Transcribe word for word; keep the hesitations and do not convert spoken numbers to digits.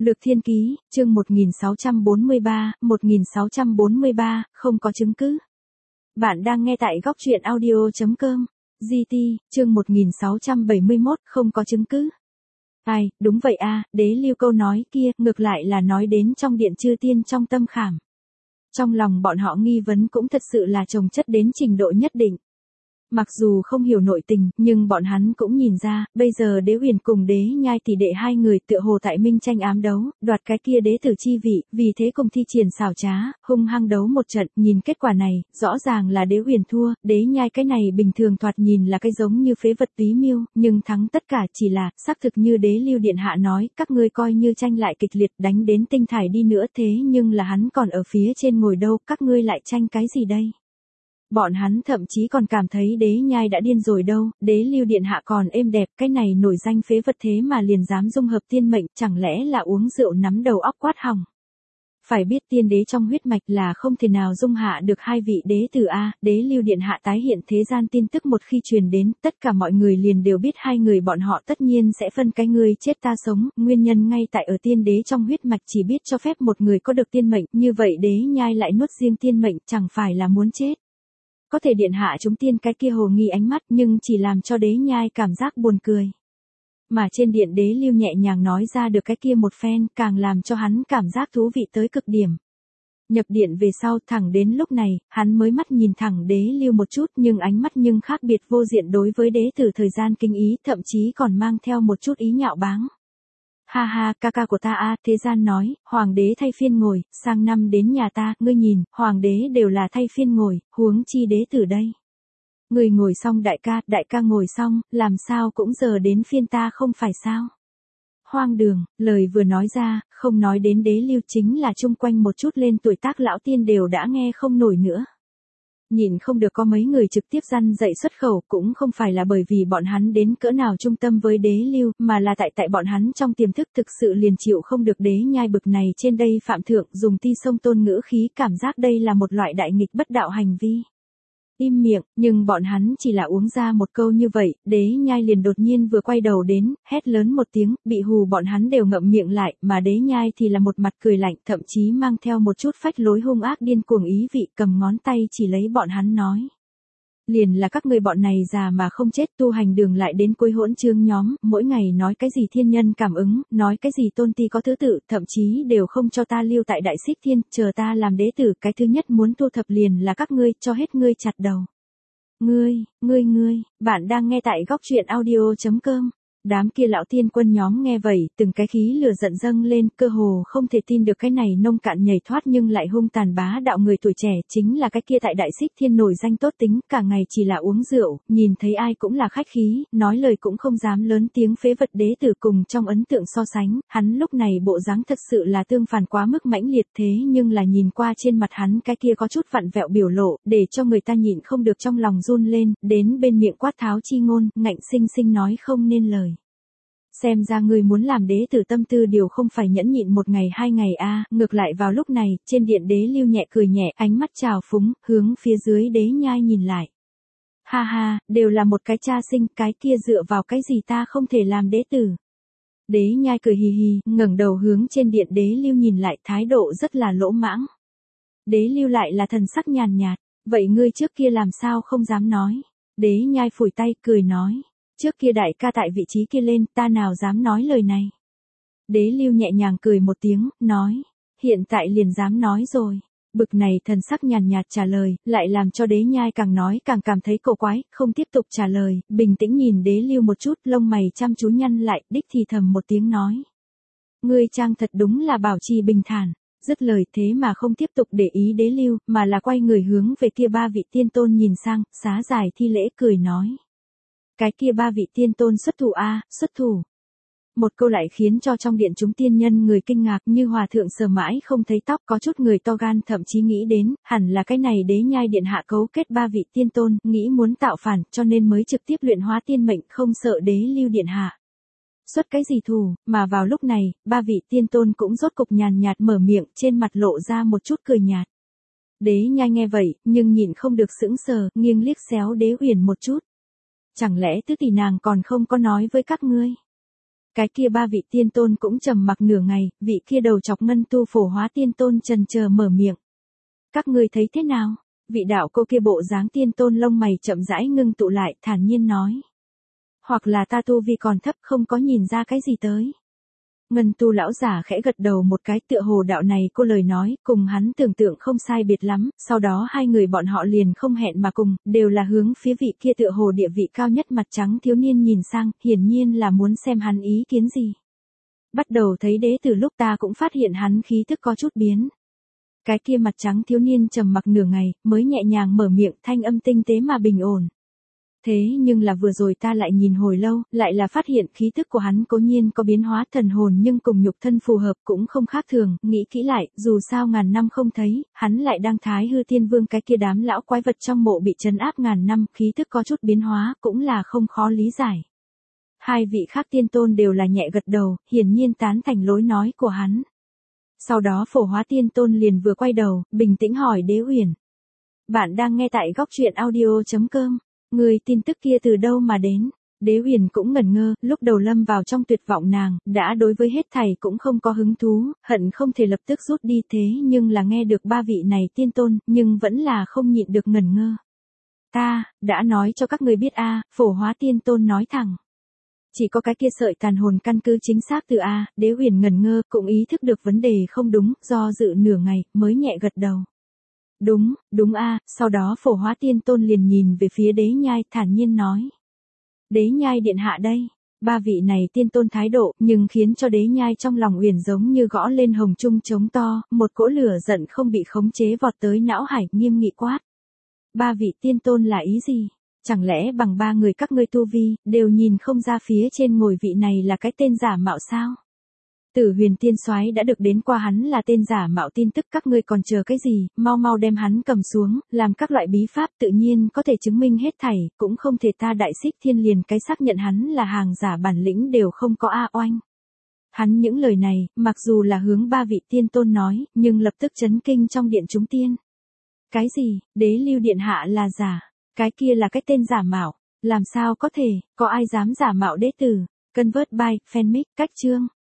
Lược Thiên Ký, chương một nghìn sáu trăm bốn mươi ba, một nghìn sáu trăm bốn mươi ba, không có chứng cứ. Bạn đang nghe tại góc truyện audio chấm com. giê tê, chương một nghìn sáu trăm bảy mươi mốt, không có chứng cứ. Ai, đúng vậy a, Đế Lưu câu nói kia, ngược lại là nói đến trong điện chư tiên trong tâm khảm. Trong lòng bọn họ nghi vấn cũng thật sự là chồng chất đến trình độ nhất định. Mặc dù không hiểu nội tình, nhưng bọn hắn cũng nhìn ra, bây giờ Đế Huyền cùng Đế Nhai tỷ đệ hai người tựa hồ tại minh tranh ám đấu, đoạt cái kia đế tử chi vị, vì thế cùng thi triển xảo trá, hung hăng đấu một trận, nhìn kết quả này, rõ ràng là Đế Huyền thua, Đế Nhai cái này bình thường thoạt nhìn là cái giống như phế vật túy miêu, nhưng thắng tất cả chỉ là, xác thực như Đế Lưu điện hạ nói, các ngươi coi như tranh lại kịch liệt đánh đến tinh thải đi nữa thế nhưng là hắn còn ở phía trên ngồi đâu, các ngươi lại tranh cái gì đây? Bọn hắn thậm chí còn cảm thấy Đế Nhai đã điên rồi đâu, Đế Lưu điện hạ còn êm đẹp, cái này nổi danh phế vật thế mà liền dám dung hợp tiên mệnh, chẳng lẽ là uống rượu nắm đầu óc quát hỏng. Phải biết tiên đế trong huyết mạch là không thể nào dung hạ được hai vị đế tử a, Đế Lưu điện hạ tái hiện thế gian tin tức một khi truyền đến, tất cả mọi người liền đều biết hai người bọn họ tất nhiên sẽ phân cái người chết ta sống, nguyên nhân ngay tại ở tiên đế trong huyết mạch chỉ biết cho phép một người có được tiên mệnh, như vậy Đế Nhai lại nuốt riêng tiên mệnh, chẳng phải là muốn chết. Có thể điện hạ chúng tiên cái kia hồ nghi ánh mắt nhưng chỉ làm cho Đế Nhai cảm giác buồn cười. Mà trên điện Đế Lưu nhẹ nhàng nói ra được cái kia một phen càng làm cho hắn cảm giác thú vị tới cực điểm. Nhập điện về sau thẳng đến lúc này, hắn mới mắt nhìn thẳng Đế Lưu một chút nhưng ánh mắt nhưng khác biệt vô diện đối với đế tử thời gian kinh ý thậm chí còn mang theo một chút ý nhạo báng. Ha ha, ca ca của ta a, thế gian nói, hoàng đế thay phiên ngồi, sang năm đến nhà ta, ngươi nhìn, hoàng đế đều là thay phiên ngồi, huống chi đế tử đây. Người ngồi xong đại ca, đại ca ngồi xong, làm sao cũng giờ đến phiên ta không phải sao. Hoang đường, lời vừa nói ra, không nói đến Đế Lưu chính là chung quanh một chút lên tuổi tác lão tiên đều đã nghe không nổi nữa. Nhìn không được có mấy người trực tiếp răn dạy xuất khẩu cũng không phải là bởi vì bọn hắn đến cỡ nào trung tâm với Đế Lưu, mà là tại tại bọn hắn trong tiềm thức thực sự liền chịu không được Đế Nhai bực này trên đây phạm thượng dùng ti sông tôn ngữ khí cảm giác đây là một loại đại nghịch bất đạo hành vi. Im miệng, nhưng bọn hắn chỉ là uống ra một câu như vậy, Đế Nhai liền đột nhiên vừa quay đầu đến, hét lớn một tiếng, bị hù bọn hắn đều ngậm miệng lại, mà Đế Nhai thì là một mặt cười lạnh, thậm chí mang theo một chút phách lối hung ác điên cuồng ý vị, cầm ngón tay chỉ lấy bọn hắn nói. Liền là các ngươi bọn này già mà không chết, tu hành đường lại đến cuối hỗn chương nhóm, mỗi ngày nói cái gì thiên nhân cảm ứng, nói cái gì tôn ti có thứ tự, thậm chí đều không cho ta lưu tại đại xích thiên, chờ ta làm đế tử, cái thứ nhất muốn thu thập liền là các ngươi, cho hết ngươi chặt đầu. Ngươi, ngươi ngươi, bạn đang nghe tại góc truyện audio chấm com. Đám kia lão tiên quân nhóm nghe vậy, từng cái khí lửa giận dâng lên, cơ hồ không thể tin được cái này nông cạn nhảy thoát nhưng lại hung tàn bá đạo người tuổi trẻ, chính là cái kia tại đại xích thiên nổi danh tốt tính, cả ngày chỉ là uống rượu, nhìn thấy ai cũng là khách khí, nói lời cũng không dám lớn tiếng phế vật đế tử cùng trong ấn tượng so sánh, hắn lúc này bộ dáng thật sự là tương phản quá mức mãnh liệt thế nhưng là nhìn qua trên mặt hắn cái kia có chút vặn vẹo biểu lộ, để cho người ta nhịn không được trong lòng run lên, đến bên miệng quát tháo chi ngôn, ngạnh sinh sinh nói không nên lời. Xem ra ngươi muốn làm đế tử tâm tư điều không phải nhẫn nhịn một ngày hai ngày a, à, ngược lại vào lúc này, trên điện Đế Lưu nhẹ cười nhẹ, ánh mắt trào phúng, hướng phía dưới Đế Nhai nhìn lại. Ha ha, đều là một cái cha sinh, cái kia dựa vào cái gì ta không thể làm đế tử. Đế Nhai cười hì hì, ngẩng đầu hướng trên điện Đế Lưu nhìn lại, thái độ rất là lỗ mãng. Đế Lưu lại là thần sắc nhàn nhạt, vậy ngươi trước kia làm sao không dám nói. Đế Nhai phủi tay, cười nói. Trước kia đại ca tại vị trí kia lên, ta nào dám nói lời này. Đế Lưu nhẹ nhàng cười một tiếng, nói, hiện tại liền dám nói rồi. Bực này thần sắc nhàn nhạt trả lời, lại làm cho Đế Nhai càng nói càng cảm thấy cổ quái, không tiếp tục trả lời, bình tĩnh nhìn Đế Lưu một chút, lông mày chăm chú nhăn lại, đích thì thầm một tiếng nói. Ngươi trang thật đúng là bảo trì bình thản. Dứt lời thế mà không tiếp tục để ý Đế Lưu, mà là quay người hướng về kia ba vị tiên tôn nhìn sang, xá dài thi lễ cười nói. Cái kia ba vị tiên tôn xuất thủ a, à, xuất thủ. Một câu lại khiến cho trong điện chúng tiên nhân người kinh ngạc như hòa thượng sờ mãi không thấy tóc, có chút người to gan thậm chí nghĩ đến, hẳn là cái này Đế Nhai điện hạ cấu kết ba vị tiên tôn, nghĩ muốn tạo phản, cho nên mới trực tiếp luyện hóa tiên mệnh, không sợ Đế Lưu điện hạ. Xuất cái gì thù, mà vào lúc này, ba vị tiên tôn cũng rốt cục nhàn nhạt mở miệng, trên mặt lộ ra một chút cười nhạt. Đế Nhai nghe vậy, nhưng nhìn không được sững sờ, nghiêng liếc xéo Đế Huyền một chút. Chẳng lẽ tứ tỷ nàng còn không có nói với các ngươi? Cái kia ba vị tiên tôn cũng trầm mặc nửa ngày, vị kia đầu chọc ngân tu phổ hóa tiên tôn chần chờ mở miệng. Các ngươi thấy thế nào? Vị đạo cô kia bộ dáng tiên tôn lông mày chậm rãi ngưng tụ lại, thản nhiên nói. Hoặc là ta tu vi còn thấp không có nhìn ra cái gì tới. Ngân tu lão giả khẽ gật đầu một cái, tựa hồ đạo này cô lời nói, cùng hắn tưởng tượng không sai biệt lắm, sau đó hai người bọn họ liền không hẹn mà cùng, đều là hướng phía vị kia tựa hồ địa vị cao nhất mặt trắng thiếu niên nhìn sang, hiển nhiên là muốn xem hắn ý kiến gì. Bắt đầu thấy đế từ lúc ta cũng phát hiện hắn khí thức có chút biến. Cái kia mặt trắng thiếu niên trầm mặc nửa ngày, mới nhẹ nhàng mở miệng, thanh âm tinh tế mà bình ổn. Thế nhưng là vừa rồi ta lại nhìn hồi lâu, lại là phát hiện khí thức của hắn cố nhiên có biến hóa thần hồn nhưng cùng nhục thân phù hợp cũng không khác thường, nghĩ kỹ lại, dù sao ngàn năm không thấy, hắn lại đang Thái Hư Tiên Vương cái kia đám lão quái vật trong mộ bị trấn áp ngàn năm, khí thức có chút biến hóa, cũng là không khó lý giải. Hai vị khác tiên tôn đều là nhẹ gật đầu, hiển nhiên tán thành lối nói của hắn. Sau đó phổ hóa tiên tôn liền vừa quay đầu, bình tĩnh hỏi Đế Uyển. Bạn đang nghe tại góc truyện audio chấm com. Người tin tức kia từ đâu mà đến? Đế Huyền cũng ngẩn ngơ, lúc đầu lâm vào trong tuyệt vọng nàng, đã đối với hết thảy cũng không có hứng thú, hận không thể lập tức rút đi thế nhưng là nghe được ba vị này tiên tôn, nhưng vẫn là không nhịn được ngẩn ngơ. Ta, đã nói cho các người biết a, phổ hóa tiên tôn nói thẳng. Chỉ có cái kia sợi tàn hồn căn cứ chính xác từ A, Đế Huyền ngẩn ngơ, cũng ý thức được vấn đề không đúng, do dự nửa ngày, mới nhẹ gật đầu. Đúng, đúng a, sau đó phổ hóa tiên tôn liền nhìn về phía Đế Nhai, thản nhiên nói. Đế Nhai điện hạ đây, ba vị này tiên tôn thái độ, nhưng khiến cho Đế Nhai trong lòng uyển giống như gõ lên hồng trung trống to, một cỗ lửa giận không bị khống chế vọt tới não hải, nghiêm nghị quát. Ba vị tiên tôn là ý gì? Chẳng lẽ bằng ba người các ngươi tu vi, đều nhìn không ra phía trên ngồi vị này là cái tên giả mạo sao? Tử Huyền Tiên Soái đã được đến qua hắn là tên giả mạo tin tức, các ngươi còn chờ cái gì, mau mau đem hắn cầm xuống, làm các loại bí pháp tự nhiên có thể chứng minh hết thảy, cũng không thể ta Đại Xích Thiên liền cái xác nhận hắn là hàng giả bản lĩnh đều không có a oanh. Hắn những lời này, mặc dù là hướng ba vị tiên tôn nói, nhưng lập tức chấn kinh trong điện chúng tiên. Cái gì, Đế Lưu điện hạ là giả, cái kia là cái tên giả mạo, làm sao có thể, có ai dám giả mạo đế tử? Convert by, fanmic, cách chương.